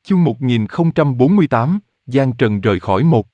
Chương 1048, Giang Trần rời khỏi một.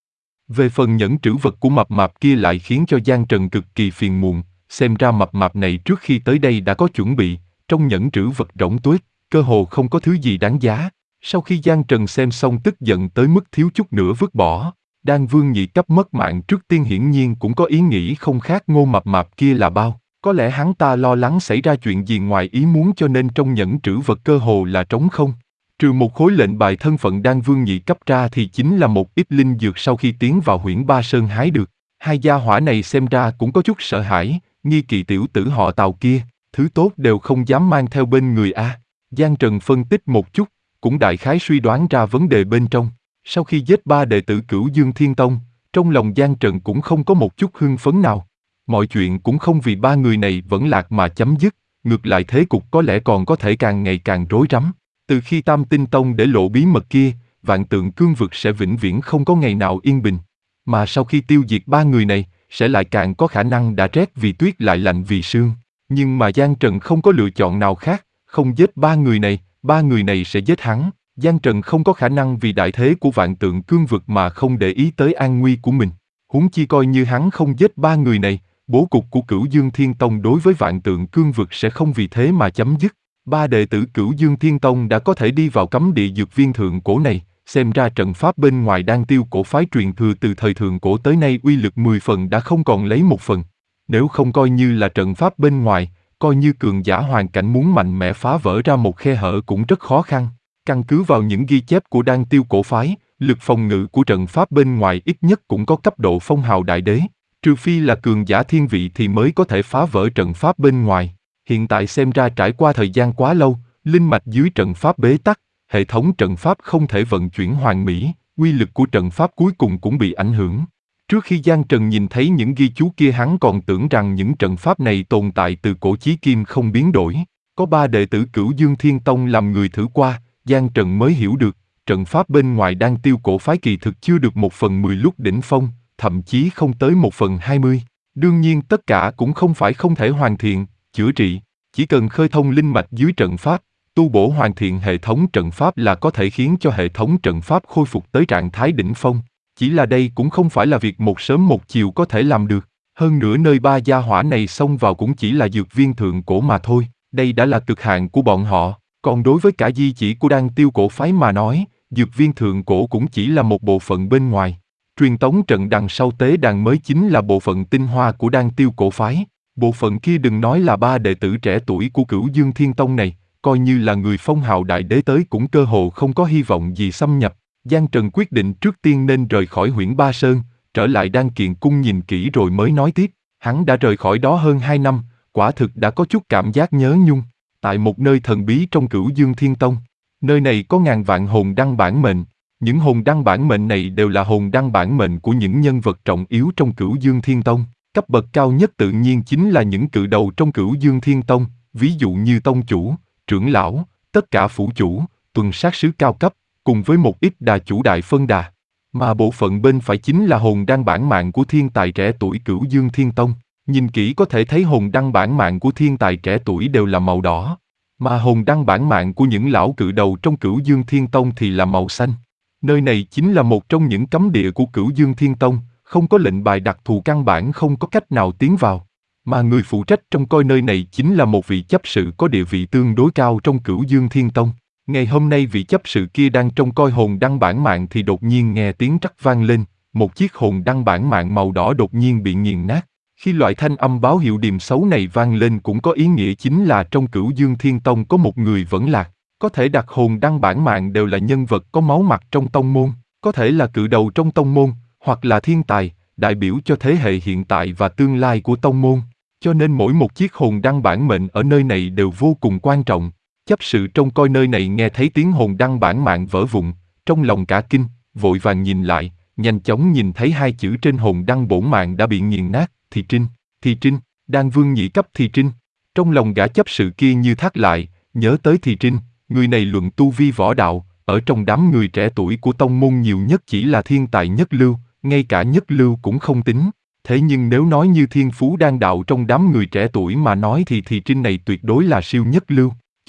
Về phần nhẫn trữ vật của mập mạp kia lại khiến cho Giang Trần cực kỳ phiền muộn, xem ra mập mạp này trước khi tới đây đã có chuẩn bị, trong nhẫn trữ vật rỗng tuếch, cơ hồ không có thứ gì đáng giá. Sau khi Giang Trần xem xong tức giận tới mức thiếu chút nữa vứt bỏ. Đan Vương nhị cấp mất mạng trước tiên hiển nhiên cũng có ý nghĩ không khác Ngô mập mạp kia là bao. Có lẽ hắn ta lo lắng xảy ra chuyện gì ngoài ý muốn cho nên trong nhẫn trữ vật cơ hồ là trống không. Trừ một khối lệnh bài thân phận Đan Vương nhị cấp ra thì chính là một ít linh dược sau khi tiến vào Huyễn Ba Sơn hái được. Hai gia hỏa này xem ra cũng có chút sợ hãi, nghi kỵ tiểu tử họ Tào kia, thứ tốt đều không dám mang theo bên người a. Giang Trần phân tích một chút, cũng đại khái suy đoán ra vấn đề bên trong. Sau khi giết 3 đệ tử Cửu Dương Thiên Tông, trong lòng Giang Trần cũng không có một chút hưng phấn nào. Mọi chuyện cũng không vì 3 người này vẫn lạc mà chấm dứt, ngược lại thế cục có lẽ còn có thể càng ngày càng rối rắm. Từ khi Tam Tinh Tông để lộ bí mật kia, Vạn Tượng Cương Vực sẽ vĩnh viễn không có ngày nào yên bình. Mà sau khi tiêu diệt 3 người này, sẽ lại càng có khả năng đã rét vì tuyết lại lạnh vì sương. Nhưng mà Giang Trần không có lựa chọn nào khác, không giết 3 người này sẽ giết hắn. Giang Trần không có khả năng vì đại thế của Vạn Tượng Cương Vực mà không để ý tới an nguy của mình. Huống chi coi như hắn không giết 3 người này, bố cục của Cửu Dương Thiên Tông đối với Vạn Tượng Cương Vực sẽ không vì thế mà chấm dứt. 3 đệ tử Cửu Dương Thiên Tông đã có thể đi vào cấm địa dược viên thượng cổ này, xem ra trận pháp bên ngoài Đan Tiêu cổ phái truyền thừa từ thời thượng cổ tới nay uy lực 10 phần đã không còn lấy 1 phần. Nếu không coi như là trận pháp bên ngoài, coi như cường giả hoàn cảnh muốn mạnh mẽ phá vỡ ra một khe hở cũng rất khó khăn. Căn cứ vào những ghi chép của Đan Tiêu cổ phái, lực phòng ngự của trận pháp bên ngoài ít nhất cũng có cấp độ phong hào đại đế, trừ phi là cường giả thiên vị thì mới có thể phá vỡ trận pháp bên ngoài. Hiện tại xem ra trải qua thời gian quá lâu, linh mạch dưới trận pháp bế tắc, hệ thống trận pháp không thể vận chuyển hoàn mỹ, uy lực của trận pháp cuối cùng cũng bị ảnh hưởng. Trước khi Giang Trần nhìn thấy những ghi chú kia hắn còn tưởng rằng những trận pháp này tồn tại từ cổ chí kim không biến đổi. Có 3 đệ tử Cửu Dương Thiên Tông làm người thử qua, Giang Trần mới hiểu được, trận pháp bên ngoài Đan Tiêu cổ phái kỳ thực chưa được 1/10 lúc đỉnh phong, thậm chí không tới 1/20. Đương nhiên tất cả cũng không phải không thể hoàn thiện, chữa trị, chỉ cần khơi thông linh mạch dưới trận pháp, tu bổ hoàn thiện hệ thống trận pháp là có thể khiến cho hệ thống trận pháp khôi phục tới trạng thái đỉnh phong. Chỉ là đây cũng không phải là việc một sớm một chiều có thể làm được. Hơn nữa nơi 3 gia hỏa này xông vào cũng chỉ là dược viên thượng cổ mà thôi, đây đã là cực hạn của bọn họ. Còn đối với cả di chỉ của Đan Tiêu cổ phái mà nói, dược viên thượng cổ cũng chỉ là một bộ phận bên ngoài. Truyền tống trận đằng sau tế đàn mới chính là bộ phận tinh hoa của Đan Tiêu cổ phái. Bộ phận kia đừng nói là 3 đệ tử trẻ tuổi của Cửu Dương Thiên Tông này, coi như là người phong hào đại đế tới cũng cơ hồ không có hy vọng gì xâm nhập. Giang Trần quyết định trước tiên nên rời khỏi Huyễn Ba Sơn, trở lại Đan Kiền Cung nhìn kỹ rồi mới nói tiếp. Hắn đã rời khỏi đó hơn 2 năm, quả thực đã có chút cảm giác nhớ nhung. Tại một nơi thần bí trong Cửu Dương Thiên Tông, nơi này có ngàn vạn hồn đăng bản mệnh. Những hồn đăng bản mệnh này đều là hồn đăng bản mệnh của những nhân vật trọng yếu trong Cửu Dương Thiên Tông. Cấp bậc cao nhất tự nhiên chính là những cự đầu trong Cửu Dương Thiên Tông, ví dụ như tông chủ, trưởng lão, tất cả phủ chủ, tuần sát sứ cao cấp, cùng với một ít đà chủ đại phân đà. Mà bộ phận bên phải chính là hồn đăng bản mạng của thiên tài trẻ tuổi Cửu Dương Thiên Tông. Nhìn kỹ có thể thấy hồn đăng bản mạng của thiên tài trẻ tuổi đều là màu đỏ, mà hồn đăng bản mạng của những lão cự đầu trong Cửu Dương Thiên Tông thì là màu xanh. Nơi này chính là một trong những cấm địa của Cửu Dương Thiên Tông, không có lệnh bài đặc thù căn bản không có cách nào tiến vào. Mà người phụ trách trông coi nơi này chính là một vị chấp sự có địa vị tương đối cao trong Cửu Dương Thiên Tông. Ngày hôm nay vị chấp sự kia đang trông coi hồn đăng bản mạng thì đột nhiên nghe tiếng trắc vang lên, một chiếc hồn đăng bản mạng màu đỏ đột nhiên bị nghiền nát. Khi loại thanh âm báo hiệu điềm xấu này vang lên cũng có ý nghĩa chính là trong Cửu Dương Thiên Tông có một người vẫn lạc. Có thể đặt hồn đăng bản mạng đều là nhân vật có máu mặt trong tông môn, có thể là cự đầu trong tông môn, hoặc là thiên tài, đại biểu cho thế hệ hiện tại và tương lai của tông môn. Cho nên mỗi một chiếc hồn đăng bản mệnh ở nơi này đều vô cùng quan trọng. Chấp sự trông coi nơi này nghe thấy tiếng hồn đăng bản mạng vỡ vụn, trong lòng cả kinh, vội vàng nhìn lại, nhanh chóng nhìn thấy 2 chữ trên hồn đăng bổn mạng đã bị nghiền nát, Thị Trinh, Đan Vương nhị cấp Thị Trinh. Trong lòng gã chấp sự kia như thắt lại, nhớ tới Thị Trinh, người này luận tu vi võ đạo, ở trong đám người trẻ tuổi của tông môn nhiều nhất chỉ là thiên tài nhất lưu, ngay cả nhất lưu cũng không tính. Thế nhưng nếu nói như thiên phú đan đạo trong đám người trẻ tuổi mà nói thì Thị Trinh này tuyệt đối là siêu nhất lưu.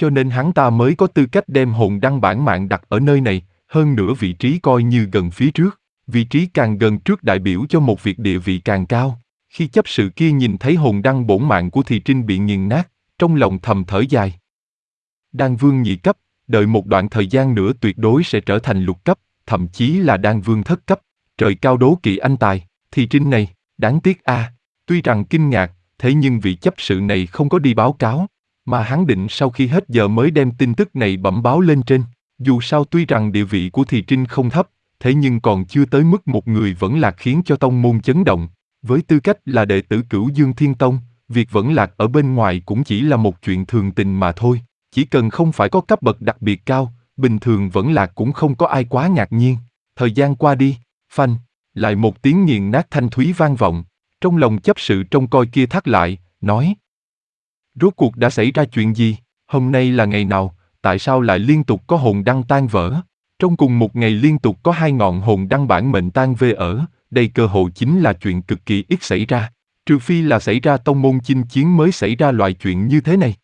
cho nên hắn ta mới có tư cách đem hồn đăng bản mạng đặt ở nơi này, hơn nữa vị trí coi như gần phía trước. Vị trí càng gần trước đại biểu cho một việc địa vị càng cao. Khi chấp sự kia nhìn thấy hồn đăng bổn mạng của Thì Trinh bị nghiền nát, trong lòng thầm thở dài. Đan vương nhị cấp, đợi một đoạn thời gian nữa tuyệt đối sẽ trở thành lục cấp, thậm chí là đan vương thất cấp. Trời cao đố kỵ anh tài, Thì Trinh này, đáng tiếc a. Tuy rằng kinh ngạc, thế nhưng vị chấp sự này không có đi báo cáo, mà hắn định sau khi hết giờ mới đem tin tức này bẩm báo lên trên. Dù sao tuy rằng địa vị của Thì Trinh không thấp, thế nhưng còn chưa tới mức một người vẫn lạc khiến cho tông môn chấn động. Với tư cách là đệ tử Cửu Dương Thiên Tông, việc vẫn lạc ở bên ngoài cũng chỉ là một chuyện thường tình mà thôi. Chỉ cần không phải có cấp bậc đặc biệt cao, bình thường vẫn lạc cũng không có ai quá ngạc nhiên. Thời gian qua đi, phanh, lại một tiếng nghiền nát thanh thúy vang vọng. Trong lòng chấp sự trông coi kia thắt lại, nói: rốt cuộc đã xảy ra chuyện gì? Hôm nay là ngày nào? Tại sao lại liên tục có hồn đăng tan vỡ? Trong cùng một ngày liên tục có 2 ngọn hồn đăng bản mệnh tan vỡ ở, đây cơ hội chính là chuyện cực kỳ ít xảy ra. Trừ phi là xảy ra tông môn chinh chiến mới xảy ra loại chuyện như thế này.